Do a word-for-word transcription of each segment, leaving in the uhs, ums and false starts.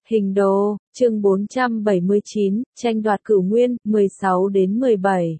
Hình đồ, chương bốn trăm bảy mươi chín, tranh đoạt cửu nguyên, mười sáu đến mười bảy.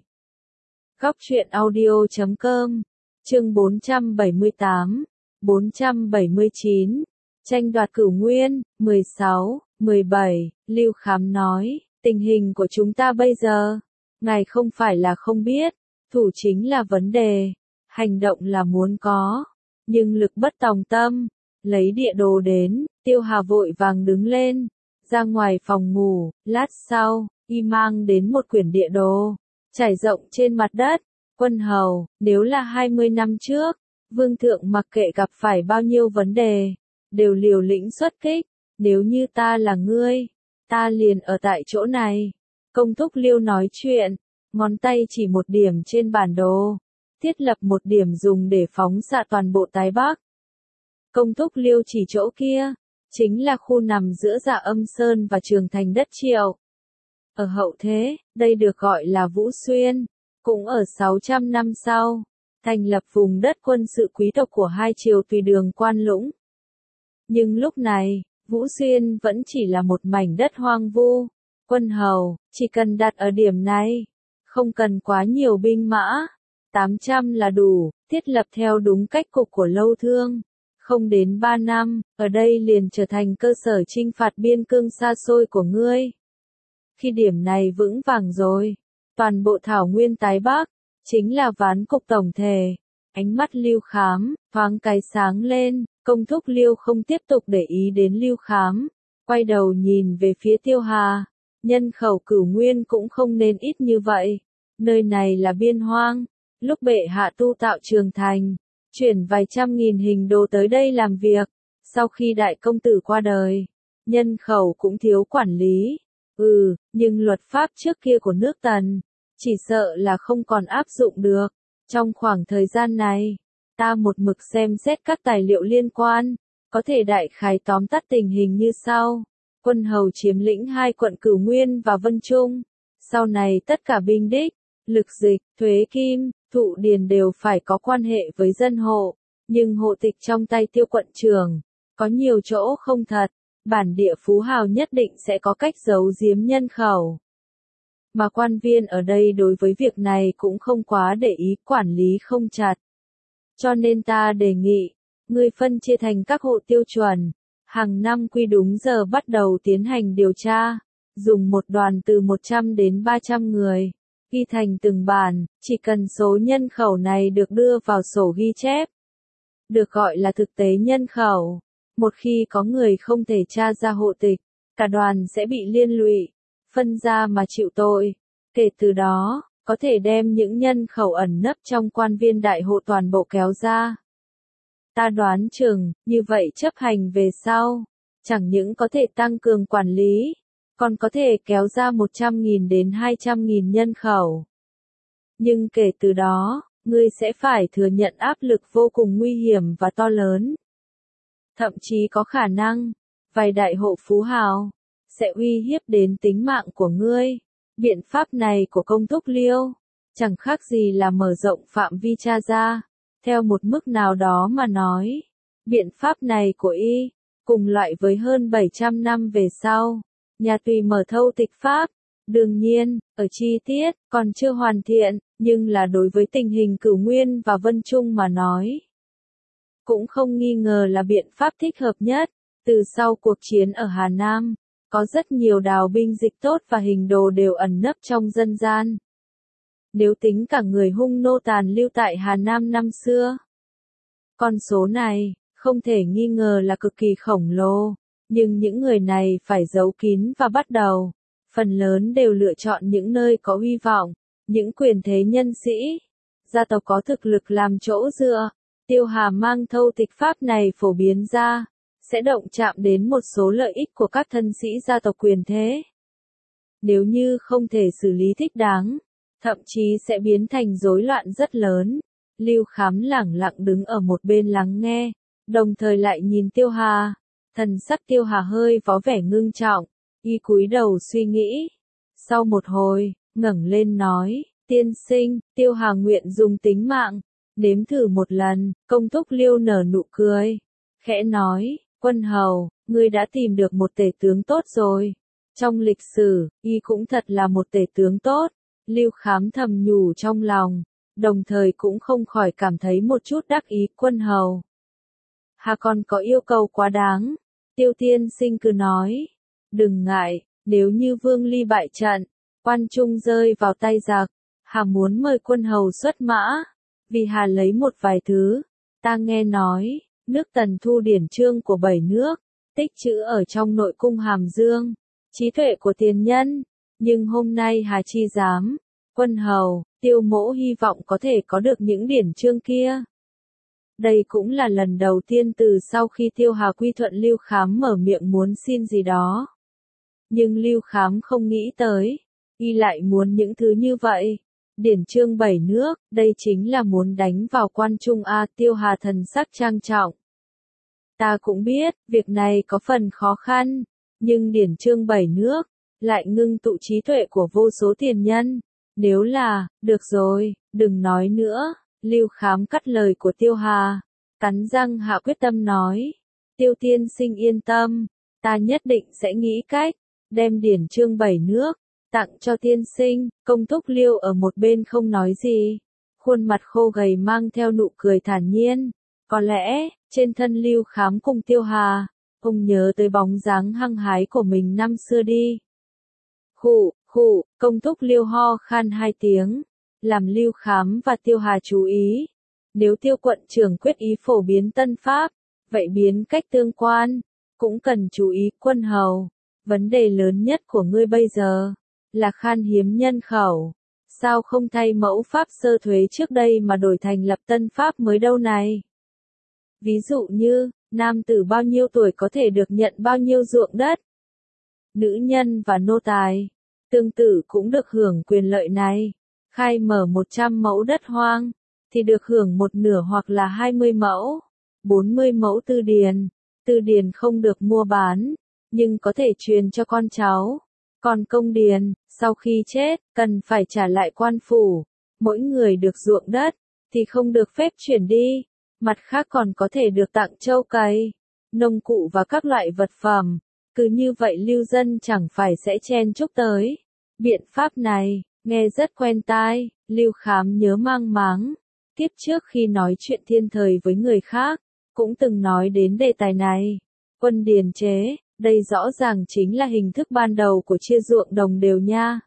Góc truyện audio chấm com, chương bốn trăm bảy mươi tám, bốn trăm bảy mươi chín, tranh đoạt cửu nguyên, mười sáu, mười bảy, Lưu Khám nói, tình hình của chúng ta bây giờ, ngài không phải là không biết, thủ chính là vấn đề, hành động là muốn có, nhưng lực bất tòng tâm, lấy địa đồ đến. Tiêu Hà vội vàng đứng lên, ra ngoài phòng ngủ, lát sau, y mang đến một quyển địa đồ, trải rộng trên mặt đất. Quân hầu, nếu là hai mươi năm trước, vương thượng mặc kệ gặp phải bao nhiêu vấn đề, đều liều lĩnh xuất kích, nếu như ta là ngươi, ta liền ở tại chỗ này. Công thúc Liêu nói chuyện, ngón tay chỉ một điểm trên bản đồ, thiết lập một điểm dùng để phóng xạ toàn bộ Tái Bắc. Công thúc Liêu chỉ chỗ kia, chính là khu nằm giữa Dạ Âm Sơn và Trường Thành đất Triệu. Ở hậu thế, đây được gọi là Vũ Xuyên, cũng ở sáu trăm năm sau, thành lập vùng đất quân sự quý tộc của hai triều tùy đường Quan Lũng. Nhưng lúc này, Vũ Xuyên vẫn chỉ là một mảnh đất hoang vu. Quân hầu, chỉ cần đặt ở điểm này, không cần quá nhiều binh mã, tám trăm là đủ, thiết lập theo đúng cách cục của Lâu Thương. Không đến ba năm, ở đây liền trở thành cơ sở chinh phạt biên cương xa xôi của ngươi. Khi điểm này vững vàng rồi, toàn bộ thảo nguyên Tái Bắc, chính là ván cục tổng thể. Ánh mắt Lưu Khám, thoáng cái sáng lên, công thúc Liêu không tiếp tục để ý đến Lưu Khám, quay đầu nhìn về phía Tiêu Hà. Nhân khẩu cửu nguyên cũng không nên ít như vậy, nơi này là biên hoang, lúc bệ hạ tu tạo Trường Thành, chuyển vài trăm nghìn hình đồ tới đây làm việc, sau khi đại công tử qua đời, nhân khẩu cũng thiếu quản lý. Ừ, nhưng luật pháp trước kia của nước Tần, chỉ sợ là không còn áp dụng được. Trong khoảng thời gian này, ta một mực xem xét các tài liệu liên quan, có thể đại khái tóm tắt tình hình như sau. Quân hầu chiếm lĩnh hai quận Cửu Nguyên và Vân Trung, sau này tất cả binh đích, lực dịch, thuế kim, thụ điền đều phải có quan hệ với dân hộ, nhưng hộ tịch trong tay Tiêu quận trưởng, có nhiều chỗ không thật, bản địa phú hào nhất định sẽ có cách giấu giếm nhân khẩu. Mà quan viên ở đây đối với việc này cũng không quá để ý, quản lý không chặt. Cho nên ta đề nghị, ngươi phân chia thành các hộ tiêu chuẩn, hàng năm quy đúng giờ bắt đầu tiến hành điều tra, dùng một đoàn từ một trăm đến ba trăm người, ghi thành từng bản, chỉ cần số nhân khẩu này được đưa vào sổ ghi chép, được gọi là thực tế nhân khẩu. Một khi có người không thể tra ra hộ tịch, cả đoàn sẽ bị liên lụy, phân ra mà chịu tội. Kể từ đó, có thể đem những nhân khẩu ẩn nấp trong quan viên đại hộ toàn bộ kéo ra. Ta đoán chừng, như vậy chấp hành về sau, chẳng những có thể tăng cường quản lý, còn có thể kéo ra một trăm nghìn đến hai trăm nghìn nhân khẩu. Nhưng kể từ đó, ngươi sẽ phải thừa nhận áp lực vô cùng nguy hiểm và to lớn. Thậm chí có khả năng, vài đại hộ phú hào, sẽ uy hiếp đến tính mạng của ngươi. Biện pháp này của công thúc Liêu, chẳng khác gì là mở rộng phạm vi tra ra. Theo một mức nào đó mà nói, biện pháp này của y, cùng loại với hơn bảy trăm năm về sau, nhà Tùy mở thâu tịch pháp. Đương nhiên, ở chi tiết, còn chưa hoàn thiện, nhưng là đối với tình hình Cửu Nguyên và Vân Trung mà nói, cũng không nghi ngờ là biện pháp thích hợp nhất. Từ sau cuộc chiến ở Hà Nam, có rất nhiều đào binh dịch tốt và hình đồ đều ẩn nấp trong dân gian. Nếu tính cả người hung nô tàn lưu tại Hà Nam năm xưa, con số này, không thể nghi ngờ là cực kỳ khổng lồ, nhưng những người này phải giấu kín và bắt đầu, phần lớn đều lựa chọn những nơi có uy vọng, những quyền thế nhân sĩ, gia tộc có thực lực làm chỗ dựa. Tiêu Hà mang thâu tịch pháp này phổ biến ra, sẽ động chạm đến một số lợi ích của các thân sĩ gia tộc quyền thế. Nếu như không thể xử lý thích đáng, thậm chí sẽ biến thành rối loạn rất lớn. Lưu Khám lẳng lặng đứng ở một bên lắng nghe, đồng thời lại nhìn Tiêu Hà. Thần sắc Tiêu Hà hơi có vẻ ngưng trọng, y cúi đầu suy nghĩ. Sau một hồi, ngẩng lên nói, tiên sinh, Tiêu Hà nguyện dùng tính mạng, nếm thử một lần. Công thúc Liêu nở nụ cười, khẽ nói, quân hầu, ngươi đã tìm được một tể tướng tốt rồi. Trong lịch sử, y cũng thật là một tể tướng tốt. Lưu Khám thầm nhủ trong lòng, đồng thời cũng không khỏi cảm thấy một chút đắc ý. Quân hầu, hà còn có yêu cầu quá đáng. Tiêu tiên sinh cứ nói, đừng ngại, nếu như Vương Ly bại trận, quan trung rơi vào tay giặc, hà muốn mời quân hầu xuất mã, vì hà lấy một vài thứ. Ta nghe nói, nước Tần thu điển chương của bảy nước, tích trữ ở trong nội cung Hàm Dương, trí tuệ của tiền nhân, nhưng hôm nay hà chi dám. Quân hầu, Tiêu mỗ hy vọng có thể có được những điển chương kia. Đây cũng là lần đầu tiên từ sau khi Tiêu Hà quy thuận Lưu Khám mở miệng muốn xin gì đó. Nhưng Lưu Khám không nghĩ tới, y lại muốn những thứ như vậy. Điển chương bảy nước, đây chính là muốn đánh vào quan trung a. Tiêu Hà thần sắc trang trọng. Ta cũng biết, việc này có phần khó khăn, nhưng điển chương bảy nước, lại ngưng tụ trí tuệ của vô số tiền nhân. Nếu là, được rồi, đừng nói nữa. Lưu Khám cắt lời của Tiêu Hà, cắn răng hạ quyết tâm nói. Tiêu tiên sinh yên tâm, ta nhất định sẽ nghĩ cách, đem điển chương bảy nước, tặng cho tiên sinh. Công thúc Liêu ở một bên không nói gì, khuôn mặt khô gầy mang theo nụ cười thản nhiên. Có lẽ, trên thân Lưu Khám cùng Tiêu Hà, ông nhớ tới bóng dáng hăng hái của mình năm xưa đi. Khụ, khụ, công thúc Liêu ho khan hai tiếng, làm Lưu Khám và Tiêu Hà chú ý. Nếu Tiêu quận trưởng quyết ý phổ biến tân pháp, vậy biến cách tương quan, cũng cần chú ý. Quân hầu, vấn đề lớn nhất của ngươi bây giờ, là khan hiếm nhân khẩu. Sao không thay mẫu pháp sơ thuế trước đây mà đổi thành lập tân pháp mới đâu này? Ví dụ như, nam tử bao nhiêu tuổi có thể được nhận bao nhiêu ruộng đất? Nữ nhân và nô tài, tương tự cũng được hưởng quyền lợi này. Khai mở một trăm mẫu đất hoang, thì được hưởng một nửa hoặc là hai mươi mẫu, bốn mươi mẫu tư điền. Tư điền không được mua bán, nhưng có thể truyền cho con cháu. Còn công điền, sau khi chết, cần phải trả lại quan phủ. Mỗi người được ruộng đất, thì không được phép chuyển đi. Mặt khác còn có thể được tặng trâu cày, nông cụ và các loại vật phẩm. Cứ như vậy lưu dân chẳng phải sẽ chen chúc tới. Biện pháp này, nghe rất quen tai. Lưu Khám nhớ mang máng. Tiếp trước khi nói chuyện thiên thời với người khác, cũng từng nói đến đề tài này. Quân điền chế, đây rõ ràng chính là hình thức ban đầu của chia ruộng đồng đều nha.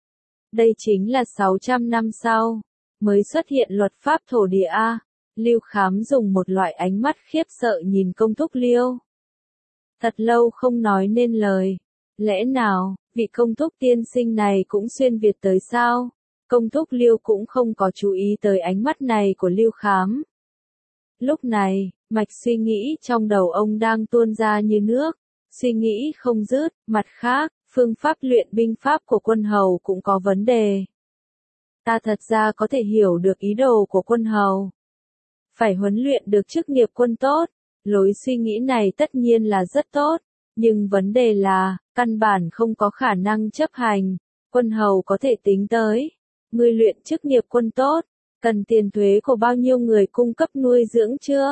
Đây chính là sáu trăm năm sau, mới xuất hiện luật pháp thổ địa A. Lưu Khám dùng một loại ánh mắt khiếp sợ nhìn công thúc Liêu. Thật lâu không nói nên lời. Lẽ nào, vị công thúc tiên sinh này cũng xuyên Việt tới sao? Công thúc Liêu cũng không có chú ý tới ánh mắt này của Lưu Khám. Lúc này, mạch suy nghĩ trong đầu ông đang tuôn ra như nước, suy nghĩ không dứt. Mặt khác, phương pháp luyện binh pháp của quân hầu cũng có vấn đề. Ta thật ra có thể hiểu được ý đồ của quân hầu. Phải huấn luyện được chức nghiệp quân tốt, lối suy nghĩ này tất nhiên là rất tốt, nhưng vấn đề là, căn bản không có khả năng chấp hành. Quân hầu có thể tính tới, người luyện chức nghiệp quân tốt, cần tiền thuế của bao nhiêu người cung cấp nuôi dưỡng chưa?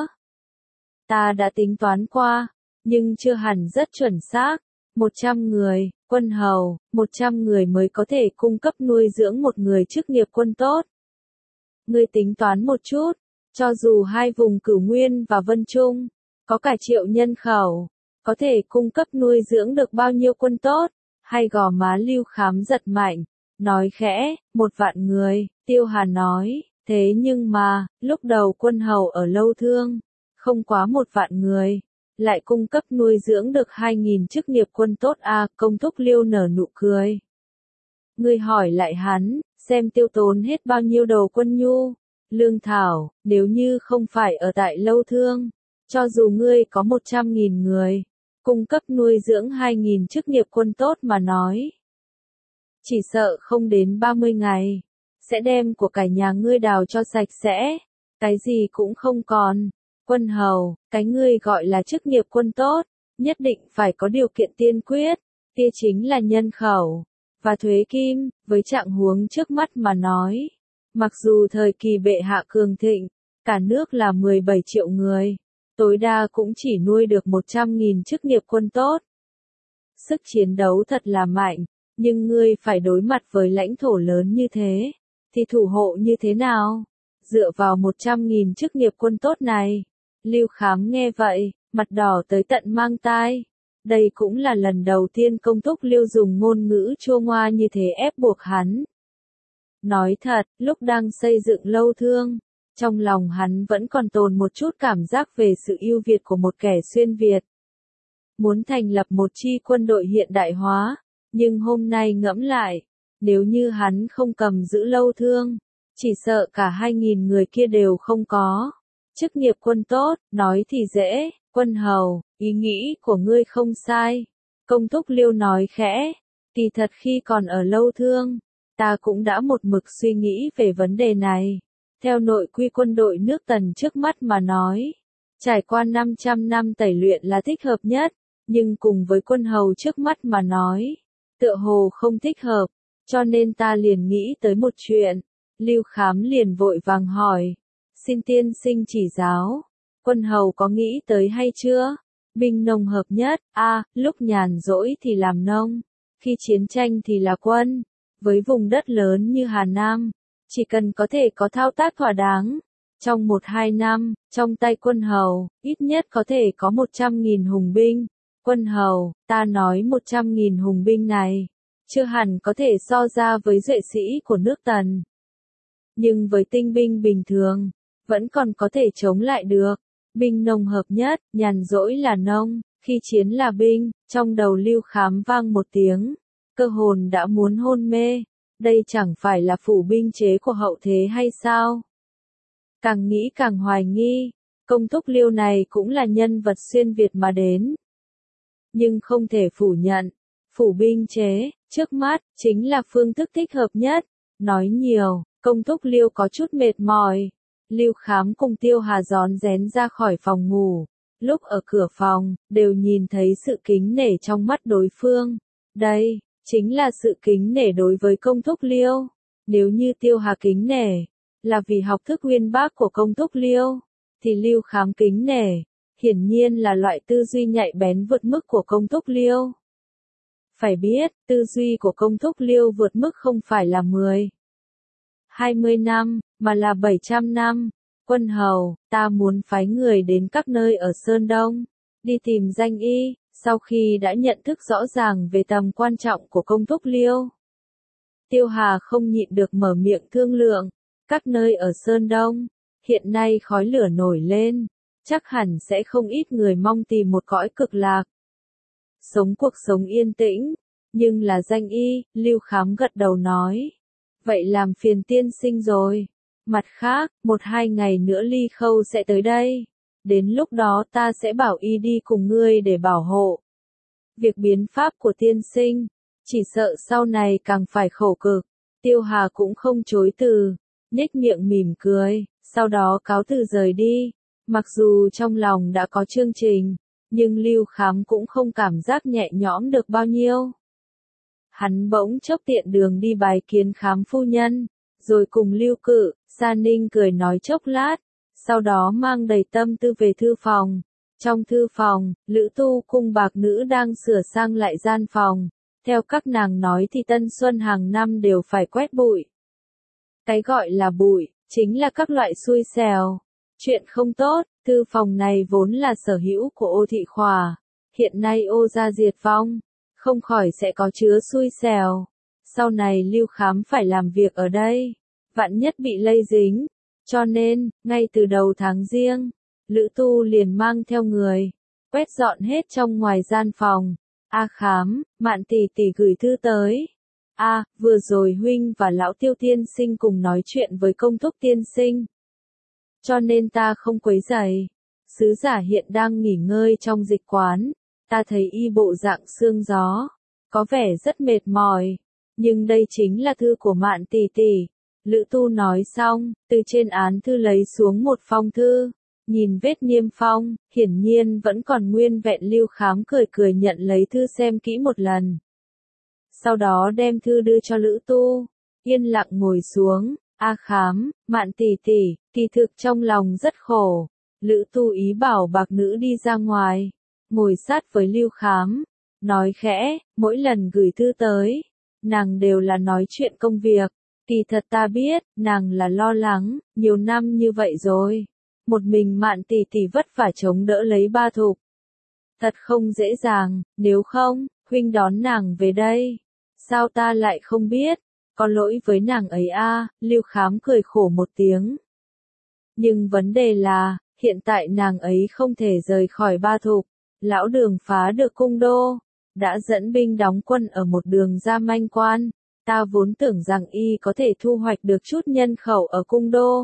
Ta đã tính toán qua, nhưng chưa hẳn rất chuẩn xác. một trăm người, quân hầu, một trăm người mới có thể cung cấp nuôi dưỡng một người chức nghiệp quân tốt. Ngươi tính toán một chút, cho dù hai vùng Cửu Nguyên và Vân Trung, có cả triệu nhân khẩu, có thể cung cấp nuôi dưỡng được bao nhiêu quân tốt? Hay gò má Lưu Khám giật mạnh, nói khẽ, một vạn người. Tiêu Hà nói, thế nhưng mà, lúc đầu quân hầu ở Lâu Thương, không quá một vạn người, lại cung cấp nuôi dưỡng được hai nghìn chức nghiệp quân tốt à. Công thúc Liêu nở nụ cười. Ngươi hỏi lại hắn, xem tiêu tốn hết bao nhiêu đầu quân nhu, lương thảo, nếu như không phải ở tại Lâu Thương, cho dù ngươi có một trăm nghìn người, cung cấp nuôi dưỡng hai nghìn chức nghiệp quân tốt mà nói, chỉ sợ không đến ba mươi ngày, sẽ đem của cải nhà ngươi đào cho sạch sẽ, cái gì cũng không còn. Quân hầu, cái ngươi gọi là chức nghiệp quân tốt, nhất định phải có điều kiện tiên quyết, kia chính là nhân khẩu, và thuế kim. Với trạng huống trước mắt mà nói, mặc dù thời kỳ bệ hạ cường thịnh, cả nước là mười bảy triệu người, tối đa cũng chỉ nuôi được một trăm nghìn chức nghiệp quân tốt. Sức chiến đấu thật là mạnh, nhưng ngươi phải đối mặt với lãnh thổ lớn như thế, thì thủ hộ như thế nào? Dựa vào một trăm nghìn chức nghiệp quân tốt này. Lưu Khám nghe vậy, mặt đỏ tới tận mang tai. Đây cũng là lần đầu tiên Công Thúc Liêu dùng ngôn ngữ chua ngoa như thế ép buộc hắn. Nói thật, lúc đang xây dựng lâu thương, trong lòng hắn vẫn còn tồn một chút cảm giác về sự ưu việt của một kẻ xuyên Việt. Muốn thành lập một chi quân đội hiện đại hóa, nhưng hôm nay ngẫm lại, nếu như hắn không cầm giữ lâu thương, chỉ sợ cả hai nghìn người kia đều không có. Chức nghiệp quân tốt, nói thì dễ, quân hầu, ý nghĩ của ngươi không sai. Công Thúc Liêu nói khẽ, kỳ thật khi còn ở lâu thương, ta cũng đã một mực suy nghĩ về vấn đề này. Theo nội quy quân đội nước Tần trước mắt mà nói, trải qua năm trăm năm tẩy luyện là thích hợp nhất, nhưng cùng với quân hầu trước mắt mà nói, tựa hồ không thích hợp, cho nên ta liền nghĩ tới một chuyện. Lưu Khám liền vội vàng hỏi, xin tiên sinh chỉ giáo, quân hầu có nghĩ tới hay chưa? Binh nông hợp nhất, a, à, lúc nhàn rỗi thì làm nông, khi chiến tranh thì là quân. Với vùng đất lớn như Hà Nam, chỉ cần có thể có thao tác thỏa đáng, trong một hai năm, trong tay quân hầu, ít nhất có thể có một trăm nghìn hùng binh. Quân hầu, ta nói một trăm nghìn hùng binh này, chưa hẳn có thể so ra với duệ sĩ của nước Tần. Nhưng với tinh binh bình thường, vẫn còn có thể chống lại được. Binh nông hợp nhất, nhàn rỗi là nông, khi chiến là binh. Trong đầu Lưu Khám vang một tiếng, cơ hồn đã muốn hôn mê. Đây chẳng phải là phủ binh chế của hậu thế hay sao? Càng nghĩ càng hoài nghi, Công Thúc Liêu này cũng là nhân vật xuyên Việt mà đến. Nhưng không thể phủ nhận, phủ binh chế, trước mắt, chính là phương thức thích hợp nhất. Nói nhiều, Công Thúc Liêu có chút mệt mỏi. Lưu Khám cùng Tiêu Hà rón rén ra khỏi phòng ngủ. Lúc ở cửa phòng, đều nhìn thấy sự kính nể trong mắt đối phương. Đây, chính là sự kính nể đối với Công Thúc Liêu. Nếu như Tiêu Hà kính nể, là vì học thức uyên bác của Công Thúc Liêu, thì Lưu Khám kính nể, hiển nhiên là loại tư duy nhạy bén vượt mức của Công Thúc Liêu. Phải biết, tư duy của Công Thúc Liêu vượt mức không phải là mười, hai mươi năm, mà là bảy trăm năm. Quân hầu, ta muốn phái người đến các nơi ở Sơn Đông, đi tìm danh y. Sau khi đã nhận thức rõ ràng về tầm quan trọng của Công Thúc Liêu, Tiêu Hà không nhịn được mở miệng thương lượng. Các nơi ở Sơn Đông, hiện nay khói lửa nổi lên, chắc hẳn sẽ không ít người mong tìm một cõi cực lạc, sống cuộc sống yên tĩnh, nhưng là danh y. Lưu Khám gật đầu nói, vậy làm phiền tiên sinh rồi. Mặt khác, một hai ngày nữa Ly Khâu sẽ tới đây, đến lúc đó ta sẽ bảo y đi cùng ngươi để bảo hộ. Việc biến pháp của tiên sinh, chỉ sợ sau này càng phải khổ cực. Tiêu Hà cũng không chối từ, nhếch miệng mỉm cười, sau đó cáo từ rời đi. Mặc dù trong lòng đã có chương trình, nhưng Lưu Khám cũng không cảm giác nhẹ nhõm được bao nhiêu. Hắn bỗng chốc tiện đường đi bái kiến Khám phu nhân, rồi cùng Lưu Cự, Sa Ninh cười nói chốc lát, sau đó mang đầy tâm tư về thư phòng. Trong thư phòng, Lữ Tu cùng bạc nữ đang sửa sang lại gian phòng. Theo các nàng nói thì Tân Xuân hàng năm đều phải quét bụi. Cái gọi là bụi, chính là các loại xui xẻo, chuyện không tốt. Thư phòng này vốn là sở hữu của Ô Thị Khỏa, hiện nay Ô gia diệt vong, không khỏi sẽ có chứa xui xẻo. Sau này Lưu Khám phải làm việc ở đây, vạn nhất bị lây dính, cho nên, ngay từ đầu tháng Giêng, Lữ Tu liền mang theo người, quét dọn hết trong ngoài gian phòng. A Khám, Mạn tỷ tỷ gửi thư tới. A, vừa rồi huynh và lão Tiêu tiên sinh cùng nói chuyện với Công Thúc tiên sinh, cho nên ta không quấy rầy. Sứ giả hiện đang nghỉ ngơi trong dịch quán, ta thấy y bộ dạng sương gió, có vẻ rất mệt mỏi, nhưng đây chính là thư của Mạn tỷ tỷ. Lữ Tu nói xong, từ trên án thư lấy xuống một phong thư, nhìn vết niêm phong, hiển nhiên vẫn còn nguyên vẹn. Lưu Khám cười cười nhận lấy thư xem kỹ một lần, sau đó đem thư đưa cho Lữ Tu, yên lặng ngồi xuống. A Khám, Mạn tỷ tỷ, kỳ thực trong lòng rất khổ, Lữ Tu ý bảo bạc nữ đi ra ngoài, ngồi sát với Lưu Khám, nói khẽ, mỗi lần gửi thư tới, nàng đều là nói chuyện công việc, kỳ thật ta biết, nàng là lo lắng, nhiều năm như vậy rồi, một mình Mạn tỷ tỷ vất vả chống đỡ lấy Ba Thục. Thật không dễ dàng, nếu không, huynh đón nàng về đây. Sao ta lại không biết, có lỗi với nàng ấy a, Lưu Khám cười khổ một tiếng. Nhưng vấn đề là, hiện tại nàng ấy không thể rời khỏi Ba Thục, lão Đường phá được cung đô, đã dẫn binh đóng quân ở một đường Gia Manh Quan, ta vốn tưởng rằng y có thể thu hoạch được chút nhân khẩu ở cung đô.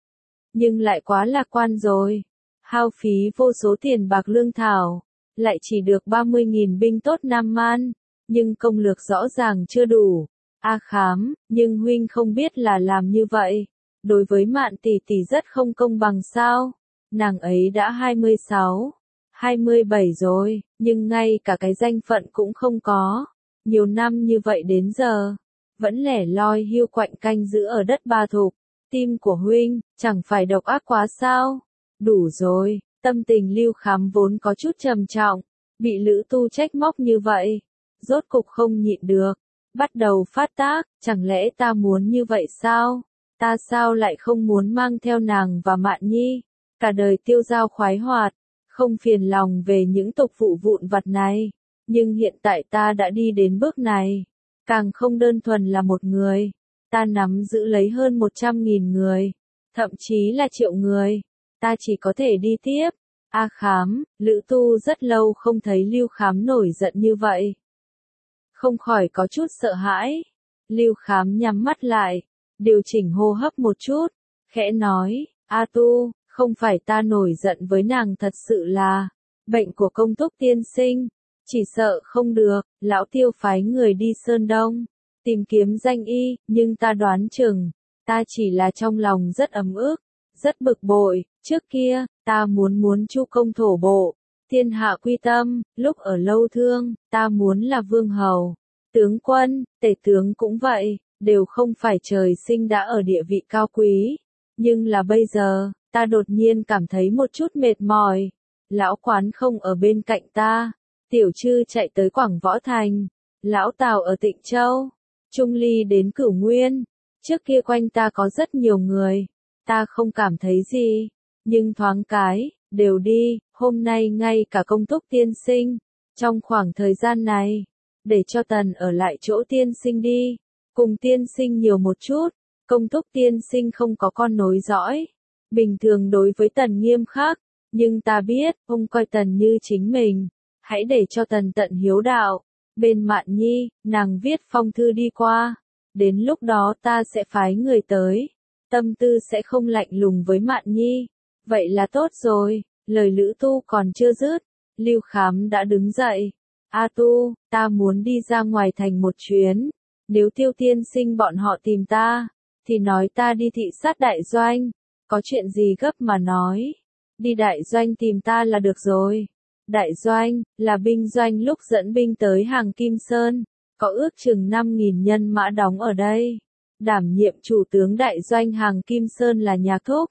Nhưng lại quá lạc quan rồi, hao phí vô số tiền bạc lương thảo, lại chỉ được ba mươi nghìn binh tốt Nam Man, nhưng công lược rõ ràng chưa đủ. A Khám, nhưng huynh không biết là làm như vậy, đối với Mạn tỷ tỷ rất không công bằng sao? Nàng ấy đã hai mươi sáu, hai mươi bảy rồi, nhưng ngay cả cái danh phận cũng không có. Nhiều năm như vậy đến giờ, vẫn lẻ loi hiu quạnh canh giữ ở đất Ba Thục. Tim của huynh, chẳng phải độc ác quá sao? Đủ rồi, tâm tình Lưu Khám vốn có chút trầm trọng, bị Lữ Tu trách móc như vậy, rốt cục không nhịn được, bắt đầu phát tác, chẳng lẽ ta muốn như vậy sao? Ta sao lại không muốn mang theo nàng và Mạn Nhi, cả đời tiêu dao khoái hoạt, không phiền lòng về những tục vụ vụn vặt này, nhưng hiện tại ta đã đi đến bước này, càng không đơn thuần là một người, ta nắm giữ lấy hơn một trăm nghìn người, thậm chí là triệu người, ta chỉ có thể đi tiếp. A Khám, Lữ Tu rất lâu không thấy Lưu Khám nổi giận như vậy. Không khỏi có chút sợ hãi. Lưu Khám nhắm mắt lại, điều chỉnh hô hấp một chút, khẽ nói, A Tu, không phải ta nổi giận với nàng, thật sự là, bệnh của Công Túc tiên sinh, chỉ sợ không được, lão Tiêu phái người đi Sơn Đông, tìm kiếm danh y, nhưng ta đoán chừng, ta chỉ là trong lòng rất ấm ức, rất bực bội, trước kia, ta muốn muốn chu công thổ bộ, thiên hạ quy tâm, lúc ở Lâu Thương, ta muốn là vương hầu, tướng quân, tể tướng cũng vậy, đều không phải trời sinh đã ở địa vị cao quý, nhưng là bây giờ, ta đột nhiên cảm thấy một chút mệt mỏi, lão Quán không ở bên cạnh ta, Tiểu Trư chạy tới Quảng Võ Thành, lão Tào ở Tịnh Châu, Trung Ly đến Cửu Nguyên, trước kia quanh ta có rất nhiều người, ta không cảm thấy gì, nhưng thoáng cái, đều đi, hôm nay ngay cả Công Túc tiên sinh, trong khoảng thời gian này, để cho Tần ở lại chỗ tiên sinh đi, cùng tiên sinh nhiều một chút, Công Túc tiên sinh không có con nối dõi, bình thường đối với Tần nghiêm khắc, nhưng ta biết, ông coi Tần như chính mình, hãy để cho Tần tận hiếu đạo. Bên Mạn Nhi, nàng viết phong thư đi qua, đến lúc đó ta sẽ phái người tới, tâm tư sẽ không lạnh lùng với Mạn Nhi, vậy là tốt rồi. Lời Lữ Tu còn chưa dứt, Lưu Khám đã đứng dậy, A Tu, ta muốn đi ra ngoài thành một chuyến, nếu Tiêu tiên sinh bọn họ tìm ta, thì nói ta đi thị sát đại doanh, có chuyện gì gấp mà nói, đi đại doanh tìm ta là được rồi. Đại doanh, là binh doanh lúc dẫn binh tới hàng Kim Sơn, có ước chừng năm nghìn nhân mã đóng ở đây. Đảm nhiệm chủ tướng đại doanh hàng Kim Sơn là Nhạc Thúc.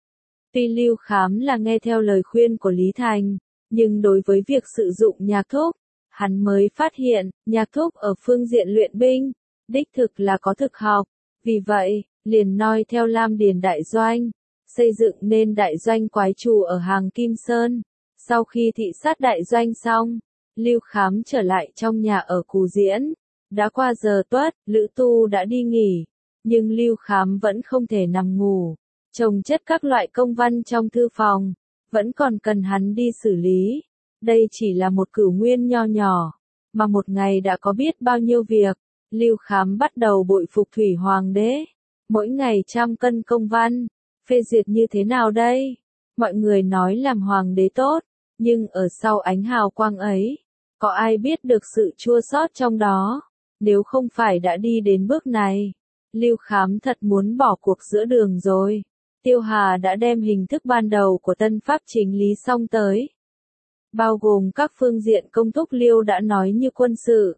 Tuy Lưu Khám là nghe theo lời khuyên của Lý Thành, nhưng đối với việc sử dụng Nhạc Thúc, hắn mới phát hiện, Nhạc Thúc ở phương diện luyện binh, đích thực là có thực học. Vì vậy, liền noi theo Lam Điền đại doanh, xây dựng nên đại doanh quái trù ở hàng Kim Sơn. Sau khi thị sát đại doanh xong, Lưu Khám trở lại trong nhà ở Cù Diễn. Đã qua giờ tuất, Lữ Tu đã đi nghỉ, nhưng Lưu Khám vẫn không thể nằm ngủ. Chồng chất các loại công văn trong thư phòng, vẫn còn cần hắn đi xử lý. Đây chỉ là một cửu nguyên nho nhỏ, mà một ngày đã có biết bao nhiêu việc. Lưu Khám bắt đầu bội phục Thủy Hoàng đế. Mỗi ngày trăm cân công văn, phê duyệt như thế nào đây? Mọi người nói làm hoàng đế tốt, nhưng ở sau ánh hào quang ấy, có ai biết được sự chua xót trong đó? Nếu không phải đã đi đến bước này, Lưu Khám thật muốn bỏ cuộc giữa đường rồi. Tiêu Hà đã đem hình thức ban đầu của tân pháp chỉnh lý xong tới, bao gồm các phương diện công túc Liêu đã nói như quân sự,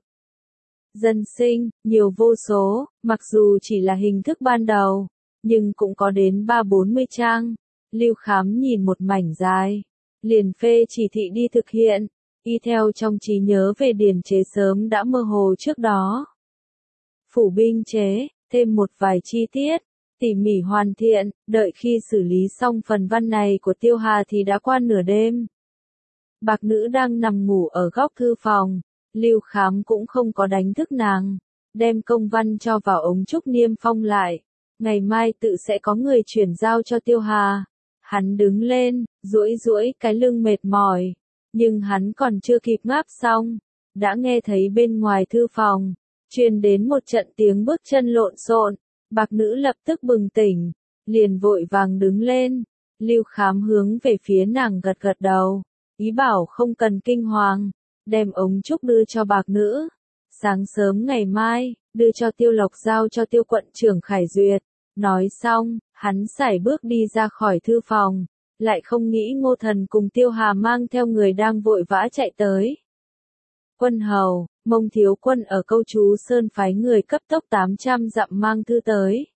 dân sinh, nhiều vô số, mặc dù chỉ là hình thức ban đầu, nhưng cũng có đến ba bốn mươi trang. Lưu Khám nhìn một mảnh dài, liền phê chỉ thị đi thực hiện, y theo trong trí nhớ về điền chế sớm đã mơ hồ trước đó. Phủ binh chế, thêm một vài chi tiết, tỉ mỉ hoàn thiện, đợi khi xử lý xong phần văn này của Tiêu Hà thì đã qua nửa đêm. Bạc nữ đang nằm ngủ ở góc thư phòng, Lưu Khám cũng không có đánh thức nàng, đem công văn cho vào ống trúc niêm phong lại, ngày mai tự sẽ có người chuyển giao cho Tiêu Hà. Hắn đứng lên, duỗi duỗi cái lưng mệt mỏi, nhưng hắn còn chưa kịp ngáp xong, đã nghe thấy bên ngoài thư phòng truyền đến một trận tiếng bước chân lộn xộn. Bạc nữ lập tức bừng tỉnh, liền vội vàng đứng lên. Lưu Khám hướng về phía nàng gật gật đầu, ý bảo không cần kinh hoàng, đem ống trúc đưa cho bạc nữ. Sáng sớm ngày mai, đưa cho Tiêu Lộc giao cho Tiêu quận trưởng Khải duyệt. Nói xong, hắn sải bước đi ra khỏi thư phòng, lại không nghĩ Ngô Thần cùng Tiêu Hà mang theo người đang vội vã chạy tới. Quân hầu, Mông thiếu quân ở Câu Chú Sơn phái người cấp tốc tám trăm dặm mang thư tới.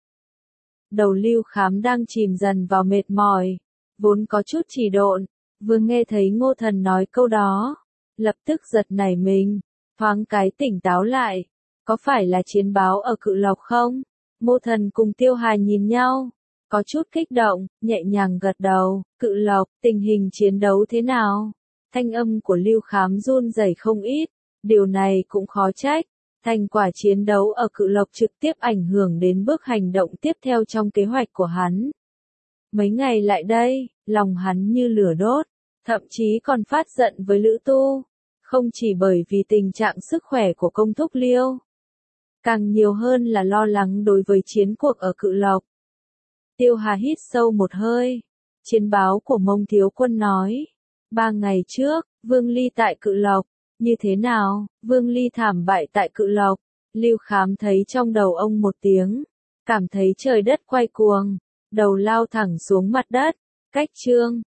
Đầu Lưu Khám đang chìm dần vào mệt mỏi, vốn có chút trì độn, vừa nghe thấy Ngô Thần nói câu đó, lập tức giật nảy mình, thoáng cái tỉnh táo lại, có phải là chiến báo ở Cự Lộc không? Ngô Thần cùng Tiêu Hà nhìn nhau, có chút kích động, nhẹ nhàng gật đầu. Cự Lộc, tình hình chiến đấu thế nào? Thanh âm của Lưu Khám run rẩy không ít, điều này cũng khó trách, thành quả chiến đấu ở Cự Lộc trực tiếp ảnh hưởng đến bước hành động tiếp theo trong kế hoạch của hắn. Mấy ngày lại đây, lòng hắn như lửa đốt, thậm chí còn phát giận với Lữ Tu, không chỉ bởi vì tình trạng sức khỏe của công thúc Liêu, càng nhiều hơn là lo lắng đối với chiến cuộc ở Cự Lộc. Tiêu Hà hít sâu một hơi, chiến báo của Mông thiếu quân nói, ba ngày trước, Vương Ly tại Cự Lộc, như thế nào? Vương Ly thảm bại tại Cự Lộc. Lưu Khám thấy trong đầu ông một tiếng, cảm thấy trời đất quay cuồng, đầu lao thẳng xuống mặt đất. Cách chương